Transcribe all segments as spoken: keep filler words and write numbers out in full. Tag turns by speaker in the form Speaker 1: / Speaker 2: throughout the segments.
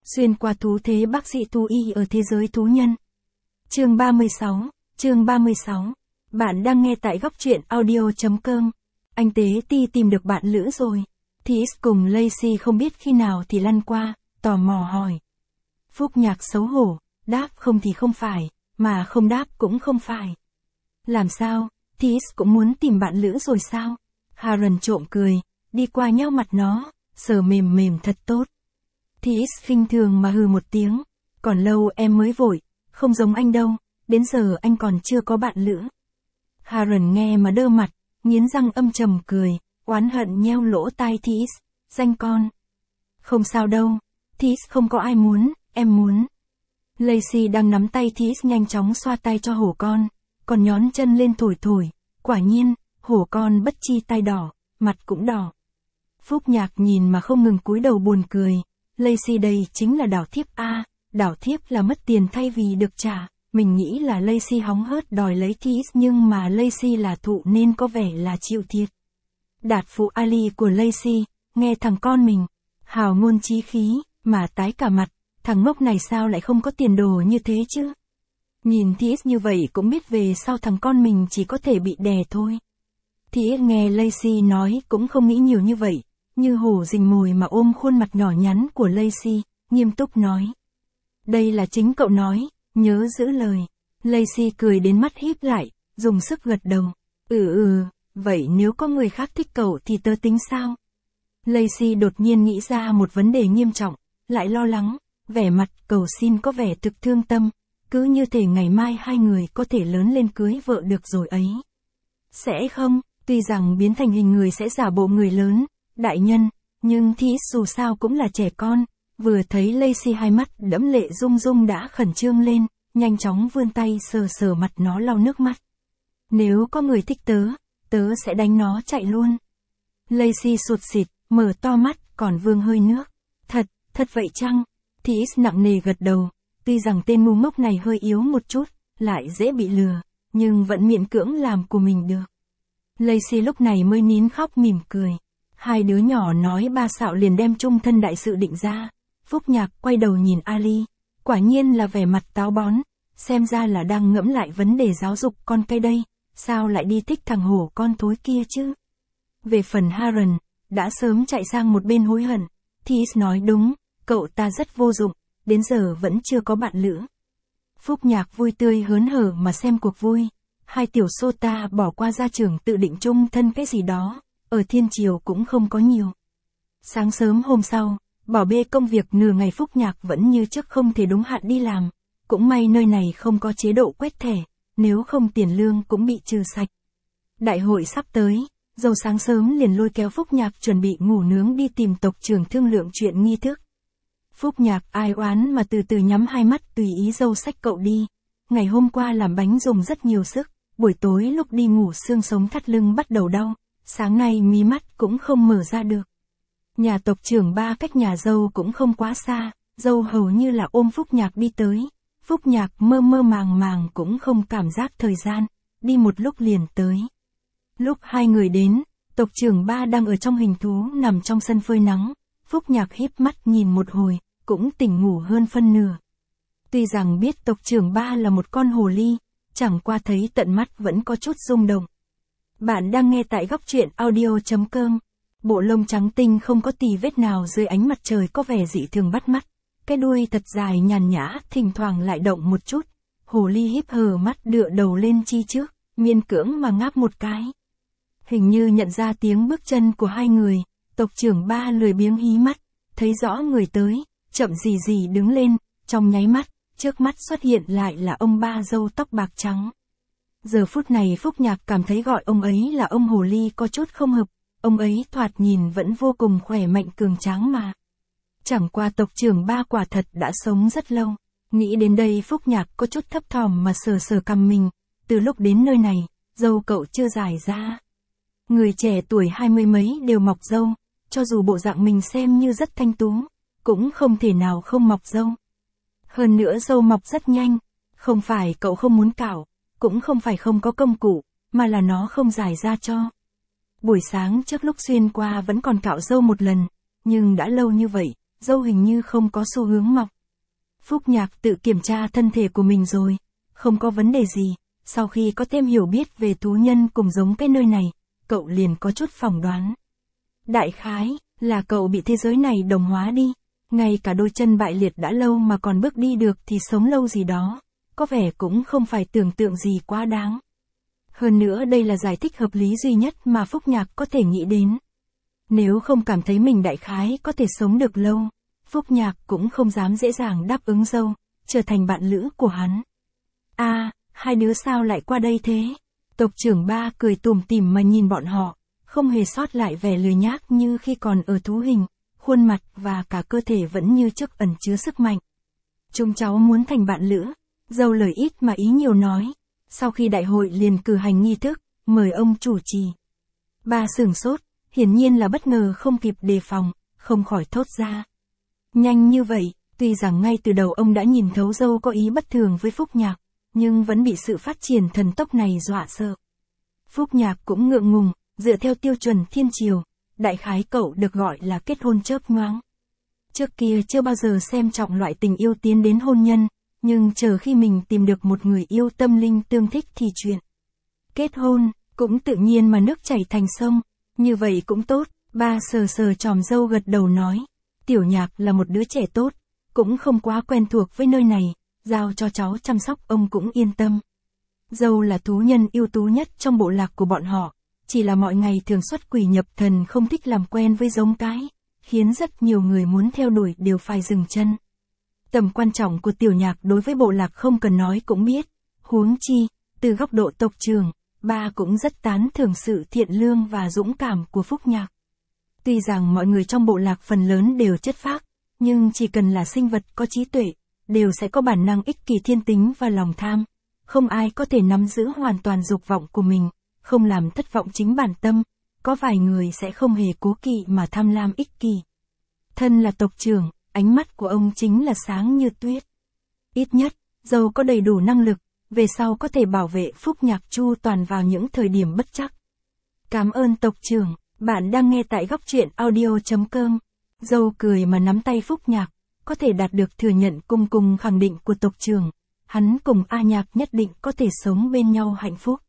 Speaker 1: Xuyên qua thú thế bác sĩ thú y ở thế giới thú nhân. Chương ba mươi sáu, chương ba mươi sáu. Bạn đang nghe tại góc truyện audio chấm com. Anh Tế Ti tìm được bạn lữ rồi. Thís cùng Lacey không biết khi nào thì lăn qua, tò mò hỏi. Phúc Nhạc xấu hổ, đáp không thì không phải, mà không đáp cũng không phải. Làm sao, Thís cũng muốn tìm bạn lữ rồi sao? Haron trộm cười, đi qua nhau mặt nó, sờ mềm mềm thật tốt. Thís khinh thường mà hừ một tiếng, còn lâu em mới vội, không giống anh đâu, đến giờ anh còn chưa có bạn lữ. Haron nghe mà đơ mặt, nghiến răng âm trầm cười, oán hận nheo lỗ tai Thís, danh con. Không sao đâu, Thís không có ai muốn, em muốn. Lacey đang nắm tay Thís nhanh chóng xoa tay cho hổ con, còn nhón chân lên thổi thổi, quả nhiên, hổ con bất chi tai đỏ, mặt cũng đỏ. Phúc Nhạc nhìn mà không ngừng cúi đầu buồn cười, Lacey đây chính là đảo thiếp a, đảo thiếp là mất tiền thay vì được trả, mình nghĩ là Lacey hóng hớt đòi lấy Thís nhưng mà Lacey là thụ nên có vẻ là chịu thiệt. Đạt phụ Ali của Lacey, nghe thằng con mình, hào ngôn chí khí, mà tái cả mặt, thằng ngốc này sao lại không có tiền đồ như thế chứ? Nhìn Thís như vậy cũng biết về sau thằng con mình chỉ có thể bị đè thôi. Thís nghe Lacey nói cũng không nghĩ nhiều như vậy, như hổ rình mồi mà ôm khuôn mặt nhỏ nhắn của Lacey, nghiêm túc nói. Đây là chính cậu nói, nhớ giữ lời. Lacey cười đến mắt híp lại, dùng sức gật đầu. Ừ ừ, vậy nếu có người khác thích cậu thì tớ tính sao? Lacey đột nhiên nghĩ ra một vấn đề nghiêm trọng, lại lo lắng, vẻ mặt cầu xin có vẻ thực thương tâm, cứ như thể ngày mai hai người có thể lớn lên cưới vợ được rồi ấy. Sẽ không, tuy rằng biến thành hình người sẽ giả bộ người lớn, đại nhân, nhưng Thís dù sao cũng là trẻ con, vừa thấy Lacey hai mắt đẫm lệ rung rung đã khẩn trương lên, nhanh chóng vươn tay sờ sờ mặt nó lau nước mắt. Nếu có người thích tớ, tớ sẽ đánh nó chạy luôn. Lacey sụt sịt, mở to mắt, còn vương hơi nước. Thật, thật vậy chăng? Thís nặng nề gật đầu, tuy rằng tên ngu ngốc này hơi yếu một chút, lại dễ bị lừa, nhưng vẫn miễn cưỡng làm của mình được. Lacey lúc này mới nín khóc mỉm cười. Hai đứa nhỏ nói ba xạo liền đem chung thân đại sự định ra. Phúc Nhạc quay đầu nhìn Ali, quả nhiên là vẻ mặt táo bón, xem ra là đang ngẫm lại vấn đề giáo dục con cây đây, sao lại đi thích thằng hổ con thối kia chứ? Về phần Haron, đã sớm chạy sang một bên hối hận, Thís nói đúng, cậu ta rất vô dụng, đến giờ vẫn chưa có bạn lữ. Phúc Nhạc vui tươi hớn hở mà xem cuộc vui, hai tiểu sota bỏ qua gia trưởng tự định chung thân cái gì đó, ở thiên triều cũng không có nhiều. Sáng sớm hôm sau, bỏ bê công việc nửa ngày Phúc Nhạc vẫn như trước không thể đúng hạn đi làm, cũng may nơi này không có chế độ quét thẻ, nếu không tiền lương cũng bị trừ sạch. Đại hội sắp tới, dâu sáng sớm liền lôi kéo Phúc Nhạc chuẩn bị ngủ nướng đi tìm tộc trưởng thương lượng chuyện nghi thức. Phúc Nhạc ai oán mà từ từ nhắm hai mắt tùy ý dâu xách cậu đi, ngày hôm qua làm bánh dùng rất nhiều sức, buổi tối lúc đi ngủ xương sống thắt lưng bắt đầu đau, sáng nay mí mắt cũng không mở ra được. Nhà tộc trưởng ba cách nhà dâu cũng không quá xa, dâu hầu như là ôm Phúc Nhạc đi tới. Phúc Nhạc mơ mơ màng màng cũng không cảm giác thời gian, đi một lúc liền tới. Lúc hai người đến, tộc trưởng ba đang ở trong hình thú nằm trong sân phơi nắng, Phúc Nhạc híp mắt nhìn một hồi, cũng tỉnh ngủ hơn phân nửa. Tuy rằng biết tộc trưởng ba là một con hồ ly, chẳng qua thấy tận mắt vẫn có chút rung động. Bạn đang nghe tại góc truyện audio chấm com. Bộ lông trắng tinh không có tì vết nào dưới ánh mặt trời có vẻ dị thường bắt mắt. Cái đuôi thật dài nhàn nhã, thỉnh thoảng lại động một chút. Hồ ly híp hờ mắt dựa đầu lên chi trước, miên cưỡng mà ngáp một cái. Hình như nhận ra tiếng bước chân của hai người, tộc trưởng ba lười biếng hí mắt, thấy rõ người tới, chậm gì gì đứng lên, trong nháy mắt, trước mắt xuất hiện lại là ông ba râu tóc bạc trắng. Giờ phút này Phúc Nhạc cảm thấy gọi ông ấy là ông hồ ly có chút không hợp. Ông ấy thoạt nhìn vẫn vô cùng khỏe mạnh cường tráng mà. Chẳng qua tộc trưởng ba quả thật đã sống rất lâu. Nghĩ đến đây Phúc Nhạc có chút thấp thỏm mà sờ sờ cằm mình. Từ lúc đến nơi này, râu cậu chưa dài ra. Người trẻ tuổi hai mươi mấy đều mọc râu. Cho dù bộ dạng mình xem như rất thanh tú, cũng không thể nào không mọc râu. Hơn nữa râu mọc rất nhanh. Không phải cậu không muốn cạo, cũng không phải không có công cụ, mà là nó không dài ra cho. Buổi sáng trước lúc xuyên qua vẫn còn cạo râu một lần, nhưng đã lâu như vậy, râu hình như không có xu hướng mọc. Phúc Nhạc tự kiểm tra thân thể của mình rồi, không có vấn đề gì, sau khi có thêm hiểu biết về thú nhân cùng giống cái nơi này, cậu liền có chút phỏng đoán. Đại khái, là cậu bị thế giới này đồng hóa đi, ngay cả đôi chân bại liệt đã lâu mà còn bước đi được thì sống lâu gì đó, có vẻ cũng không phải tưởng tượng gì quá đáng. Hơn nữa đây là giải thích hợp lý duy nhất mà Phúc Nhạc có thể nghĩ đến. Nếu không cảm thấy mình đại khái có thể sống được lâu, Phúc Nhạc cũng không dám dễ dàng đáp ứng dâu, trở thành bạn lữ của hắn. A, à, hai đứa sao lại qua đây thế? Tộc trưởng Ba cười tủm tỉm mà nhìn bọn họ, không hề sót lại vẻ lười nhác như khi còn ở thú hình, khuôn mặt và cả cơ thể vẫn như trước ẩn chứa sức mạnh. Chúng cháu muốn thành bạn lữ, dâu lời ít mà ý nhiều nói. Sau khi đại hội liền cử hành nghi thức, mời ông chủ trì. Ba sửng sốt, hiển nhiên là bất ngờ không kịp đề phòng, không khỏi thốt ra. Nhanh như vậy, tuy rằng ngay từ đầu ông đã nhìn thấu dâu có ý bất thường với Phúc Nhạc, nhưng vẫn bị sự phát triển thần tốc này dọa sợ. Phúc Nhạc cũng ngượng ngùng, dựa theo tiêu chuẩn thiên triều, đại khái cậu được gọi là kết hôn chớp nhoáng. Trước kia chưa bao giờ xem trọng loại tình yêu tiến đến hôn nhân, nhưng chờ khi mình tìm được một người yêu tâm linh tương thích thì chuyện kết hôn, cũng tự nhiên mà nước chảy thành sông, như vậy cũng tốt. Ba sờ sờ chòm râu gật đầu nói, Tiểu Nhạc là một đứa trẻ tốt, cũng không quá quen thuộc với nơi này, giao cho cháu chăm sóc ông cũng yên tâm. Dâu là thú nhân ưu tú nhất trong bộ lạc của bọn họ, chỉ là mọi ngày thường xuất quỷ nhập thần không thích làm quen với giống cái, khiến rất nhiều người muốn theo đuổi đều phải dừng chân. Tầm quan trọng của Tiểu Nhạc đối với bộ lạc không cần nói cũng biết, huống chi, từ góc độ tộc trưởng, ba cũng rất tán thưởng sự thiện lương và dũng cảm của Phúc Nhạc. Tuy rằng mọi người trong bộ lạc phần lớn đều chất phác, nhưng chỉ cần là sinh vật có trí tuệ, đều sẽ có bản năng ích kỷ thiên tính và lòng tham. Không ai có thể nắm giữ hoàn toàn dục vọng của mình, không làm thất vọng chính bản tâm, có vài người sẽ không hề cố kỵ mà tham lam ích kỷ. Thân là tộc trưởng, ánh mắt của ông chính là sáng như tuyết. Ít nhất, dâu có đầy đủ năng lực, về sau có thể bảo vệ Phúc Nhạc chu toàn vào những thời điểm bất trắc. Cảm ơn tộc trưởng, bạn đang nghe tại góc truyện audio chấm com. Dâu cười mà nắm tay Phúc Nhạc, có thể đạt được thừa nhận cùng cùng khẳng định của tộc trưởng. Hắn cùng A Nhạc nhất định có thể sống bên nhau hạnh phúc.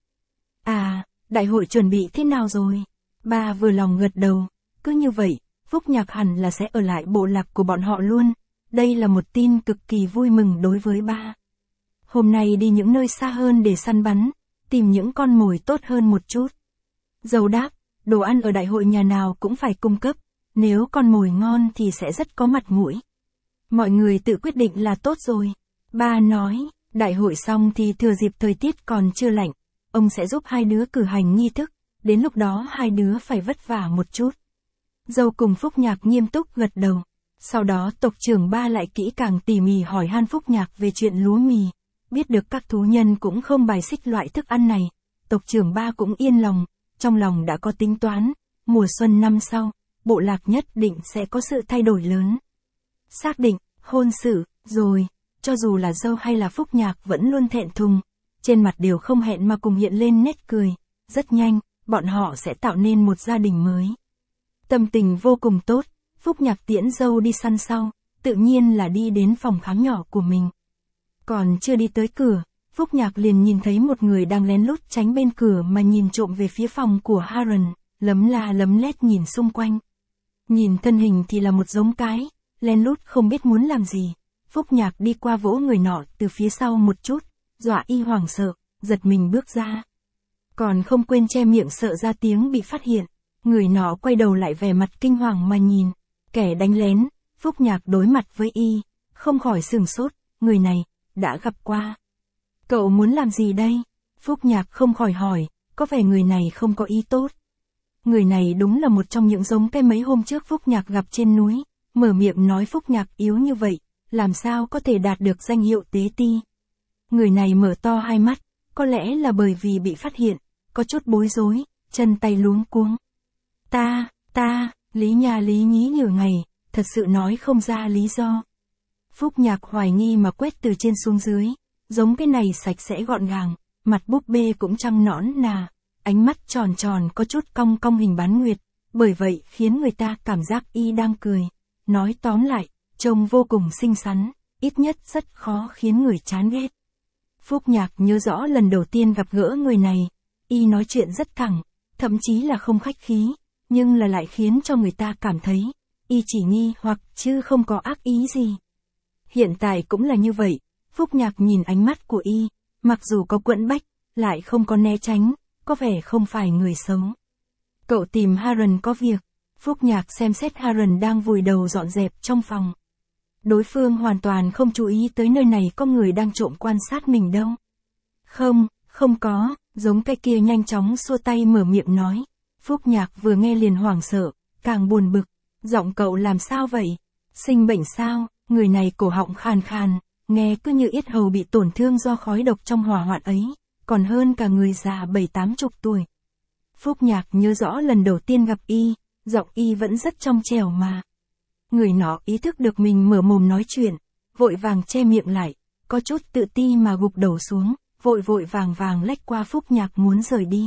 Speaker 1: À, đại hội chuẩn bị thế nào rồi? Ba vừa lòng gật đầu, cứ như vậy, Phúc Nhạc hẳn là sẽ ở lại bộ lạc của bọn họ luôn. Đây là một tin cực kỳ vui mừng đối với ba. Hôm nay đi những nơi xa hơn để săn bắn, tìm những con mồi tốt hơn một chút. Dâu đáp, đồ ăn ở đại hội nhà nào cũng phải cung cấp, nếu con mồi ngon thì sẽ rất có mặt mũi. Mọi người tự quyết định là tốt rồi. Ba nói, đại hội xong thì thừa dịp thời tiết còn chưa lạnh, ông sẽ giúp hai đứa cử hành nghi thức, đến lúc đó hai đứa phải vất vả một chút. Dâu cùng Phúc Nhạc nghiêm túc gật đầu. Sau đó tộc trưởng Ba lại kỹ càng tỉ mỉ hỏi han Phúc Nhạc về chuyện lúa mì. Biết được các thú nhân cũng không bài xích loại thức ăn này, tộc trưởng Ba cũng yên lòng, trong lòng đã có tính toán, mùa xuân năm sau, bộ lạc nhất định sẽ có sự thay đổi lớn. Xác định, hôn sự, rồi, cho dù là dâu hay là Phúc Nhạc vẫn luôn thẹn thùng, trên mặt đều không hẹn mà cùng hiện lên nét cười, rất nhanh, bọn họ sẽ tạo nên một gia đình mới. Tâm tình vô cùng tốt, Phúc Nhạc tiễn dâu đi săn sau, tự nhiên là đi đến phòng khám nhỏ của mình. Còn chưa đi tới cửa, Phúc Nhạc liền nhìn thấy một người đang lén lút tránh bên cửa mà nhìn trộm về phía phòng của Haron, lấm la lấm lét nhìn xung quanh. Nhìn thân hình thì là một giống cái, lén lút không biết muốn làm gì. Phúc Nhạc đi qua vỗ người nọ từ phía sau một chút, dọa y hoảng sợ, giật mình bước ra. Còn không quên che miệng sợ ra tiếng bị phát hiện, người nọ quay đầu lại vẻ mặt kinh hoàng mà nhìn, kẻ đánh lén. Phúc Nhạc đối mặt với y, không khỏi sửng sốt, người này, đã gặp qua. Cậu muốn làm gì đây? Phúc Nhạc không khỏi hỏi, có vẻ người này không có ý tốt. Người này đúng là một trong những giống cây mấy hôm trước Phúc Nhạc gặp trên núi, mở miệng nói Phúc Nhạc yếu như vậy, làm sao có thể đạt được danh hiệu tế ti. Người này mở to hai mắt, có lẽ là bởi vì bị phát hiện, có chút bối rối, chân tay luống cuống. Ta, ta, lý nhà lý nhí nửa ngày, thật sự nói không ra lý do. Phúc Nhạc hoài nghi mà quét từ trên xuống dưới, giống cái này sạch sẽ gọn gàng, mặt búp bê cũng trăng nõn nà, ánh mắt tròn tròn có chút cong cong hình bán nguyệt, bởi vậy khiến người ta cảm giác y đang cười. Nói tóm lại, trông vô cùng xinh xắn, ít nhất rất khó khiến người chán ghét. Phúc Nhạc nhớ rõ lần đầu tiên gặp gỡ người này, y nói chuyện rất thẳng, thậm chí là không khách khí, nhưng là lại khiến cho người ta cảm thấy, y chỉ nghi hoặc chứ không có ác ý gì. Hiện tại cũng là như vậy, Phúc Nhạc nhìn ánh mắt của y, mặc dù có quẫn bách, lại không có né tránh, có vẻ không phải người xấu. Cậu tìm Haran có việc. Phúc Nhạc xem xét Haran đang vùi đầu dọn dẹp trong phòng. Đối phương hoàn toàn không chú ý tới nơi này có người đang trộm quan sát mình đâu. Không, không có, giống cái kia nhanh chóng xua tay mở miệng nói. Phúc Nhạc vừa nghe liền hoảng sợ, càng buồn bực. Giọng cậu làm sao vậy? Sinh bệnh sao? Người này cổ họng khàn khàn, nghe cứ như yết hầu bị tổn thương do khói độc trong hỏa hoạn ấy, còn hơn cả người già bảy tám chục tuổi. Phúc Nhạc nhớ rõ lần đầu tiên gặp y, giọng y vẫn rất trong trẻo mà. Người nọ ý thức được mình mở mồm nói chuyện, vội vàng che miệng lại, có chút tự ti mà gục đầu xuống, vội vội vàng vàng lách qua Phúc Nhạc muốn rời đi.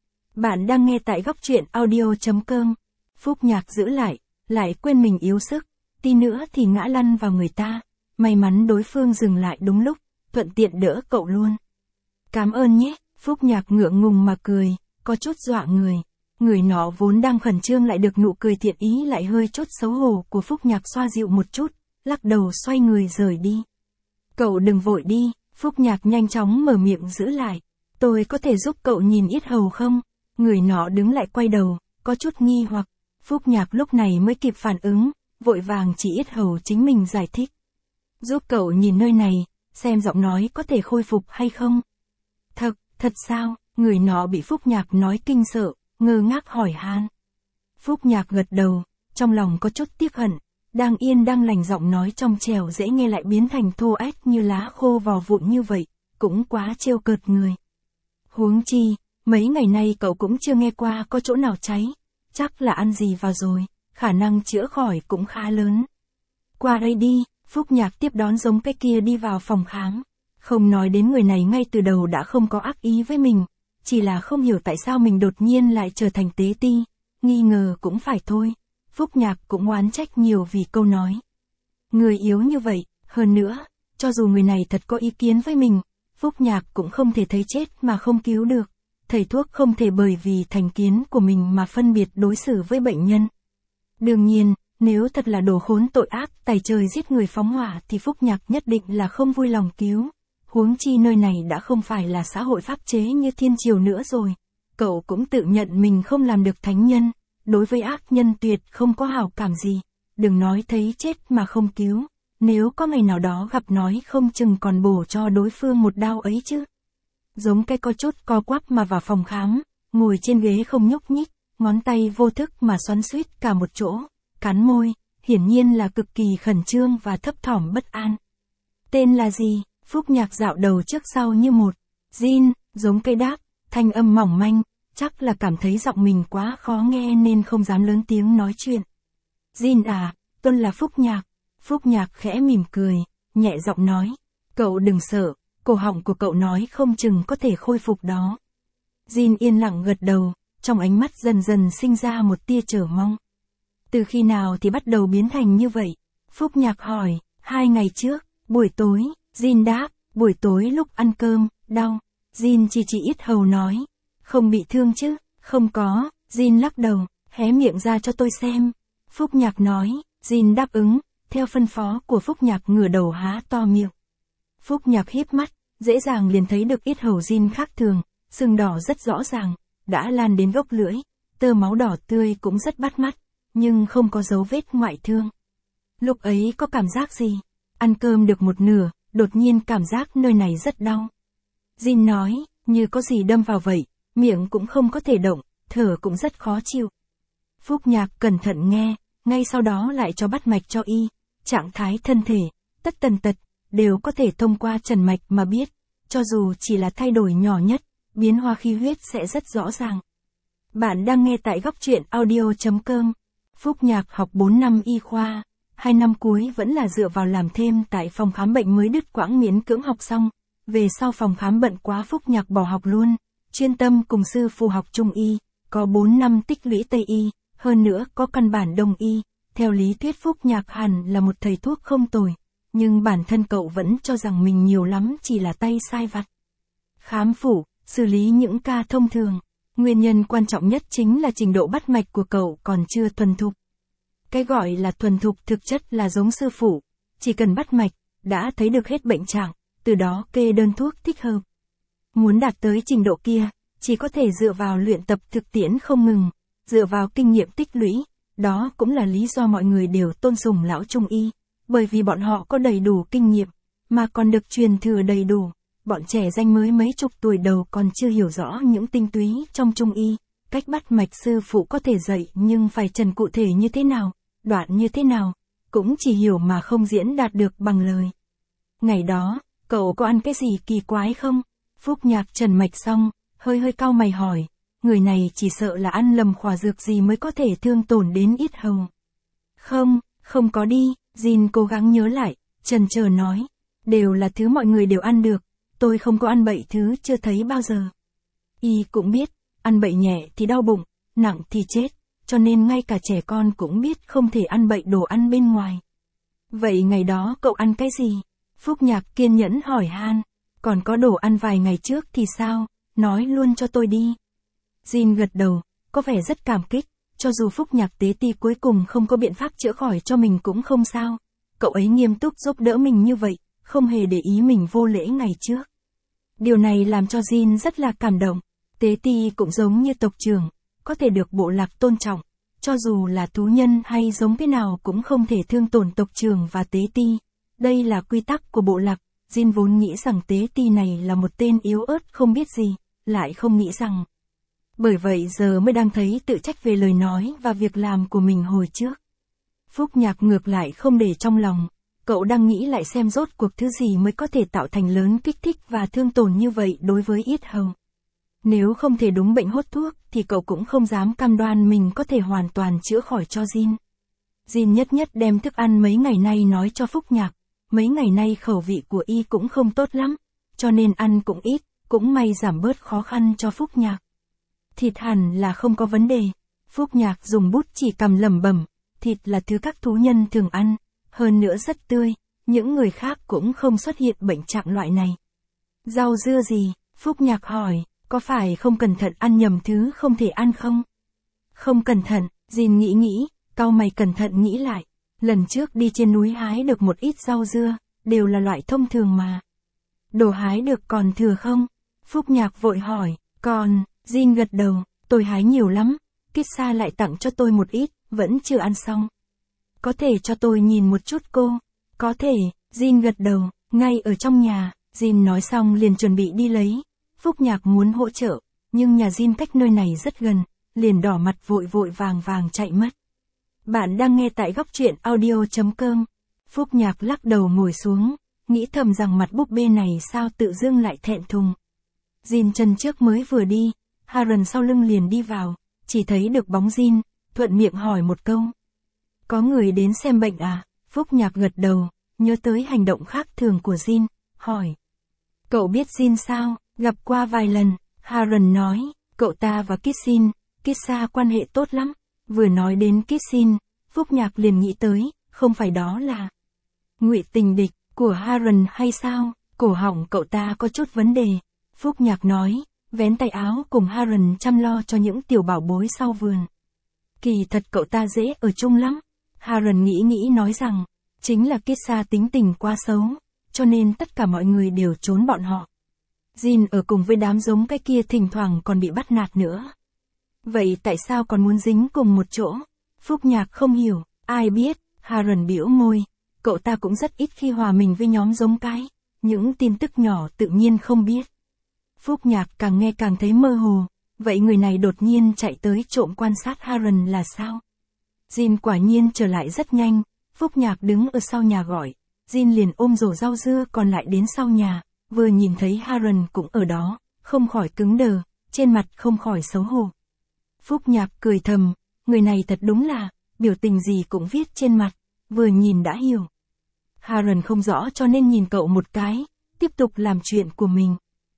Speaker 1: Bạn đang nghe tại góc truyện audio chấm com. Phúc Nhạc giữ lại, lại quên mình yếu sức, tí nữa thì ngã lăn vào người ta. May mắn đối phương dừng lại đúng lúc, thuận tiện đỡ cậu luôn. Cảm ơn nhé, Phúc Nhạc ngượng ngùng mà cười, có chút dọa người. Người nọ vốn đang khẩn trương lại được nụ cười thiện ý lại hơi chút xấu hổ của Phúc Nhạc xoa dịu một chút, lắc đầu xoay người rời đi. Cậu đừng vội đi, Phúc Nhạc nhanh chóng mở miệng giữ lại. Tôi có thể giúp cậu nhìn yết hầu không? Người nọ đứng lại quay đầu, có chút nghi hoặc. Phúc Nhạc lúc này mới kịp phản ứng, vội vàng chỉ yết hầu chính mình giải thích. Giúp cậu nhìn nơi này, xem giọng nói có thể khôi phục hay không? Thật, thật sao? Người nọ bị Phúc Nhạc nói kinh sợ, ngơ ngác hỏi han. Phúc Nhạc gật đầu, trong lòng có chút tiếc hận, đang yên đang lành giọng nói trong trẻo dễ nghe lại biến thành thô ách như lá khô vò vụn như vậy, cũng quá trêu cợt người. Huống chi, mấy ngày nay cậu cũng chưa nghe qua có chỗ nào cháy, chắc là ăn gì vào rồi, khả năng chữa khỏi cũng khá lớn. Qua đây đi, Phúc Nhạc tiếp đón giống cái kia đi vào phòng khám. Không nói đến người này ngay từ đầu đã không có ác ý với mình, chỉ là không hiểu tại sao mình đột nhiên lại trở thành tế ti, nghi ngờ cũng phải thôi. Phúc Nhạc cũng oán trách nhiều vì câu nói. Người yếu như vậy, hơn nữa, cho dù người này thật có ý kiến với mình, Phúc Nhạc cũng không thể thấy chết mà không cứu được. Thầy thuốc không thể bởi vì thành kiến của mình mà phân biệt đối xử với bệnh nhân. Đương nhiên, nếu thật là đồ khốn tội ác, tày trời giết người phóng hỏa thì Phúc Nhạc nhất định là không vui lòng cứu. Huống chi nơi này đã không phải là xã hội pháp chế như thiên triều nữa rồi. Cậu cũng tự nhận mình không làm được thánh nhân, đối với ác nhân tuyệt không có hảo cảm gì. Đừng nói thấy chết mà không cứu, nếu có ngày nào đó gặp nói không chừng còn bổ cho đối phương một đao ấy chứ. Giống cái có chút co quắp mà vào phòng khám, ngồi trên ghế không nhúc nhích, ngón tay vô thức mà xoắn xuýt cả một chỗ, cắn môi, hiển nhiên là cực kỳ khẩn trương và thấp thỏm bất an. Tên là gì? Phúc Nhạc dạo đầu trước sau như một. Jin, giống cây đáp, thanh âm mỏng manh, chắc là cảm thấy giọng mình quá khó nghe nên không dám lớn tiếng nói chuyện. Jin à, tôi là Phúc Nhạc. Phúc Nhạc khẽ mỉm cười, nhẹ giọng nói. Cậu đừng sợ, cổ họng của cậu nói không chừng có thể khôi phục đó. Jin yên lặng gật đầu, trong ánh mắt dần dần sinh ra một tia chờ mong. Từ khi nào thì bắt đầu biến thành như vậy? Phúc Nhạc hỏi, hai ngày trước, buổi tối. Jin đáp, buổi tối lúc ăn cơm, đau. Jin chỉ chỉ yết hầu nói, không bị thương chứ? Không có. Jin lắc đầu, hé miệng ra cho tôi xem. Phúc Nhạc nói, Jin đáp ứng, theo phân phó của Phúc Nhạc ngửa đầu há to miệng. Phúc Nhạc híp mắt, dễ dàng liền thấy được yết hầu Jin khác thường, sưng đỏ rất rõ ràng, đã lan đến gốc lưỡi, tơ máu đỏ tươi cũng rất bắt mắt, nhưng không có dấu vết ngoại thương. Lúc ấy có cảm giác gì? Ăn cơm được một nửa, đột nhiên cảm giác nơi này rất đau. Jin nói, như có gì đâm vào vậy, miệng cũng không có thể động, thở cũng rất khó chịu. Phúc Nhạc cẩn thận nghe, ngay sau đó lại cho bắt mạch cho y, trạng thái thân thể, tất tần tật, đều có thể thông qua trần mạch mà biết, cho dù chỉ là thay đổi nhỏ nhất, biến hóa khí huyết sẽ rất rõ ràng. Bạn đang nghe tại góc truyện audio chấm com. Phúc Nhạc học bốn năm y khoa, hai năm cuối vẫn là dựa vào làm thêm tại phòng khám bệnh mới đứt quãng miễn cưỡng học xong, về sau phòng khám bận quá Phúc Nhạc bỏ học luôn, chuyên tâm cùng sư phụ học trung y, có bốn năm tích lũy tây y, hơn nữa có căn bản đông y, Theo lý thuyết Phúc Nhạc hẳn là một thầy thuốc không tồi, nhưng bản thân cậu vẫn cho rằng mình nhiều lắm chỉ là tay sai vặt. Khám phủ, xử lý những ca thông thường. Nguyên nhân quan trọng nhất chính là trình độ bắt mạch của cậu còn chưa thuần thục. Cái gọi là thuần thục thực chất là giống sư phụ, chỉ cần bắt mạch, đã thấy được hết bệnh trạng, từ đó kê đơn thuốc thích hợp. Muốn đạt tới trình độ kia, chỉ có thể dựa vào luyện tập thực tiễn không ngừng, dựa vào kinh nghiệm tích lũy, đó cũng là lý do mọi người đều tôn sùng lão trung y, bởi vì bọn họ có đầy đủ kinh nghiệm, mà còn được truyền thừa đầy đủ. Bọn trẻ danh mới mấy chục tuổi đầu còn chưa hiểu rõ những tinh túy trong trung y, cách bắt mạch sư phụ có thể dạy nhưng phải trần cụ thể như thế nào, đoạn như thế nào, cũng chỉ hiểu mà không diễn đạt được bằng lời. Ngày đó, cậu có ăn cái gì kỳ quái không? Phúc Nhạc trần mạch xong, hơi hơi cau mày hỏi, người này chỉ sợ là ăn lầm khỏa dược gì mới có thể thương tổn đến yết hầu. Không, không có đi, Jin cố gắng nhớ lại, chần chờ nói, đều là thứ mọi người đều ăn được, tôi không có ăn bậy thứ chưa thấy bao giờ. Y cũng biết, ăn bậy nhẹ thì đau bụng, nặng thì chết, cho nên ngay cả trẻ con cũng biết không thể ăn bậy đồ ăn bên ngoài. Vậy ngày đó cậu ăn cái gì? Phúc Nhạc kiên nhẫn hỏi han, còn có đồ ăn vài ngày trước thì sao, nói luôn cho tôi đi. Jin gật đầu, có vẻ rất cảm kích, cho dù Phúc Nhạc tế ti cuối cùng không có biện pháp chữa khỏi cho mình cũng không sao. Cậu ấy nghiêm túc giúp đỡ mình như vậy, không hề để ý mình vô lễ ngày trước. Điều này làm cho Jin rất là cảm động, tế ti cũng giống như tộc trưởng, có thể được bộ lạc tôn trọng, cho dù là thú nhân hay giống thế nào cũng không thể thương tổn tộc trưởng và tế ti. Đây là quy tắc của bộ lạc. Jin vốn nghĩ rằng tế ti này là một tên yếu ớt không biết gì, lại không nghĩ rằng. Bởi vậy giờ mới đang thấy tự trách về lời nói và việc làm của mình hồi trước. Phúc Nhạc ngược lại không để trong lòng, cậu đang nghĩ lại xem rốt cuộc thứ gì mới có thể tạo thành lớn kích thích và thương tổn như vậy đối với yết hầu. Nếu không thể đúng bệnh hốt thuốc thì cậu cũng không dám cam đoan mình có thể hoàn toàn chữa khỏi cho Jin. Jin nhất nhất đem thức ăn mấy ngày nay nói cho Phúc Nhạc. Mấy ngày nay khẩu vị của y cũng không tốt lắm, cho nên ăn cũng ít, cũng may giảm bớt khó khăn cho Phúc Nhạc. Thịt hẳn là không có vấn đề. Phúc Nhạc dùng bút chỉ cầm lẩm bẩm, thịt là thứ các thú nhân thường ăn, hơn nữa rất tươi, những người khác cũng không xuất hiện bệnh trạng loại này. Rau dưa gì? Phúc Nhạc hỏi, có phải không cẩn thận ăn nhầm thứ không thể ăn không? Không cẩn thận, Jin nghĩ nghĩ, cau mày cẩn thận nghĩ lại. Lần trước đi trên núi hái được một ít rau dưa, đều là loại thông thường mà. Đồ hái được còn thừa không? Phúc Nhạc vội hỏi, còn, Jin gật đầu, tôi hái nhiều lắm, Kissa lại tặng cho tôi một ít, vẫn chưa ăn xong. Có thể cho tôi nhìn một chút cô? Có thể, Jin gật đầu, ngay ở trong nhà. Jin nói xong liền chuẩn bị đi lấy. Phúc Nhạc muốn hỗ trợ, nhưng nhà Jin cách nơi này rất gần, liền đỏ mặt vội vội vàng vàng chạy mất. Bạn đang nghe tại góc truyện audio chấm com. Phúc Nhạc lắc đầu ngồi xuống, nghĩ thầm rằng mặt búp bê này sao tự dưng lại thẹn thùng. Jin chân trước mới vừa đi, Haran sau lưng liền đi vào, chỉ thấy được bóng Jin, thuận miệng hỏi một câu. Có người đến xem bệnh à? Phúc Nhạc gật đầu, nhớ tới hành động khác thường của Jin, hỏi. Cậu biết Jin sao? Gặp qua vài lần, Haran nói, cậu ta và Kissin, Kissa quan hệ tốt lắm. Vừa nói đến Kissin, Phúc Nhạc liền nghĩ tới, không phải đó là ngụy tình địch của Haran hay sao? Cổ họng cậu ta có chút vấn đề. Phúc Nhạc nói, vén tay áo cùng Haran chăm lo cho những tiểu bảo bối sau vườn. Kỳ thật cậu ta dễ ở chung lắm. Haran nghĩ nghĩ nói rằng, chính là Kissa tính tình quá xấu, cho nên tất cả mọi người đều trốn bọn họ. Jin ở cùng với đám giống cái kia thỉnh thoảng còn bị bắt nạt nữa. Vậy tại sao còn muốn dính cùng một chỗ? Phúc Nhạc không hiểu, ai biết, Haran bĩu môi, cậu ta cũng rất ít khi hòa mình với nhóm giống cái, những tin tức nhỏ tự nhiên không biết. Phúc Nhạc càng nghe càng thấy mơ hồ, vậy người này đột nhiên chạy tới trộm quan sát Haran là sao? Jin quả nhiên trở lại rất nhanh, Phúc Nhạc đứng ở sau nhà gọi, Jin liền ôm rổ rau dưa còn lại đến sau nhà, vừa nhìn thấy Haran cũng ở đó, không khỏi cứng đờ, trên mặt không khỏi xấu hổ. Phúc Nhạc cười thầm, người này thật đúng là, biểu tình gì cũng viết trên mặt, vừa nhìn đã hiểu. Haran không rõ cho nên nhìn cậu một cái, tiếp tục làm chuyện của mình.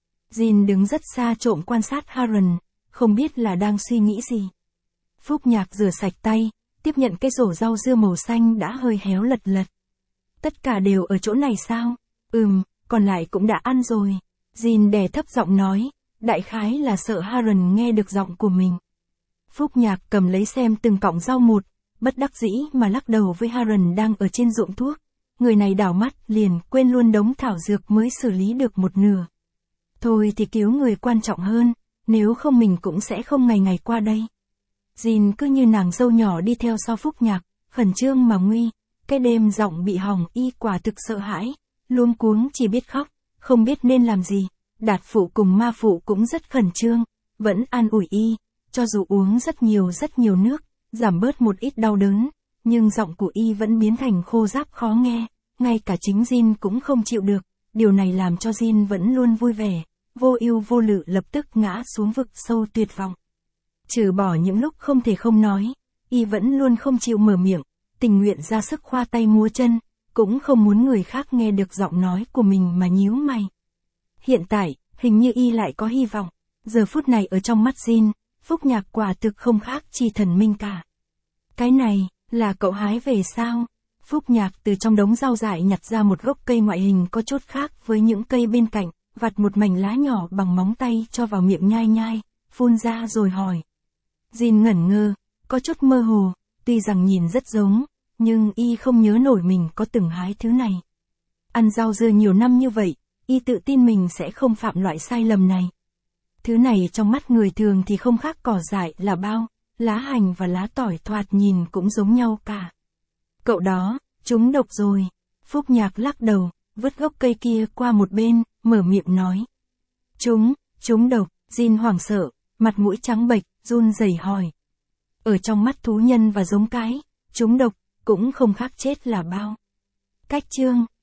Speaker 1: Jin đứng rất xa trộm quan sát Haran, không biết là đang suy nghĩ gì. Phúc Nhạc rửa sạch tay, tiếp nhận cái rổ rau dưa màu xanh đã hơi héo lật lật. Tất cả đều ở chỗ này sao? Ừm, còn lại cũng đã ăn rồi. Jin đè thấp giọng nói, đại khái là sợ Harren nghe được giọng của mình. Phúc Nhạc cầm lấy xem từng cọng rau một, bất đắc dĩ mà lắc đầu với Harren đang ở trên ruộng thuốc. Người này đảo mắt liền quên luôn đống thảo dược mới xử lý được một nửa. Thôi thì cứu người quan trọng hơn, nếu không mình cũng sẽ không ngày ngày qua đây. Jin cứ như nàng dâu nhỏ đi theo sau Phúc Nhạc, khẩn trương mà nguy. Cái đêm giọng bị hỏng y quả thực sợ hãi, luống cuống chỉ biết khóc, không biết nên làm gì. Đạt phụ cùng ma phụ cũng rất khẩn trương, vẫn an ủi y, cho dù uống rất nhiều rất nhiều nước, giảm bớt một ít đau đớn, nhưng giọng của y vẫn biến thành khô ráp khó nghe, ngay cả chính Jin cũng không chịu được, điều này làm cho Jin vẫn luôn vui vẻ, vô ưu vô lự lập tức ngã xuống vực sâu tuyệt vọng. Trừ bỏ những lúc không thể không nói, y vẫn luôn không chịu mở miệng, tình nguyện ra sức khoa tay múa chân, cũng không muốn người khác nghe được giọng nói của mình mà nhíu mày. Hiện tại, hình như y lại có hy vọng, giờ phút này ở trong mắt Jin, Phúc Nhạc quả thực không khác chi thần minh cả. Cái này, là cậu hái về sao? Phúc Nhạc từ trong đống rau dại nhặt ra một gốc cây ngoại hình có chút khác với những cây bên cạnh, vặt một mảnh lá nhỏ bằng móng tay cho vào miệng nhai nhai, phun ra rồi hỏi. Jin ngẩn ngơ, có chút mơ hồ, tuy rằng nhìn rất giống, nhưng y không nhớ nổi mình có từng hái thứ này. Ăn rau dưa nhiều năm như vậy, y tự tin mình sẽ không phạm loại sai lầm này. Thứ này trong mắt người thường thì không khác cỏ dại là bao, lá hành và lá tỏi thoạt nhìn cũng giống nhau cả. Cậu đó, chúng độc rồi. Phúc Nhạc lắc đầu, vứt gốc cây kia qua một bên, mở miệng nói. Chúng, chúng độc, Jin hoảng sợ, mặt mũi trắng bệch, run rẩy hỏi. Ở trong mắt thú nhân và giống cái, chúng độc, cũng không khác chết là bao. Cách chương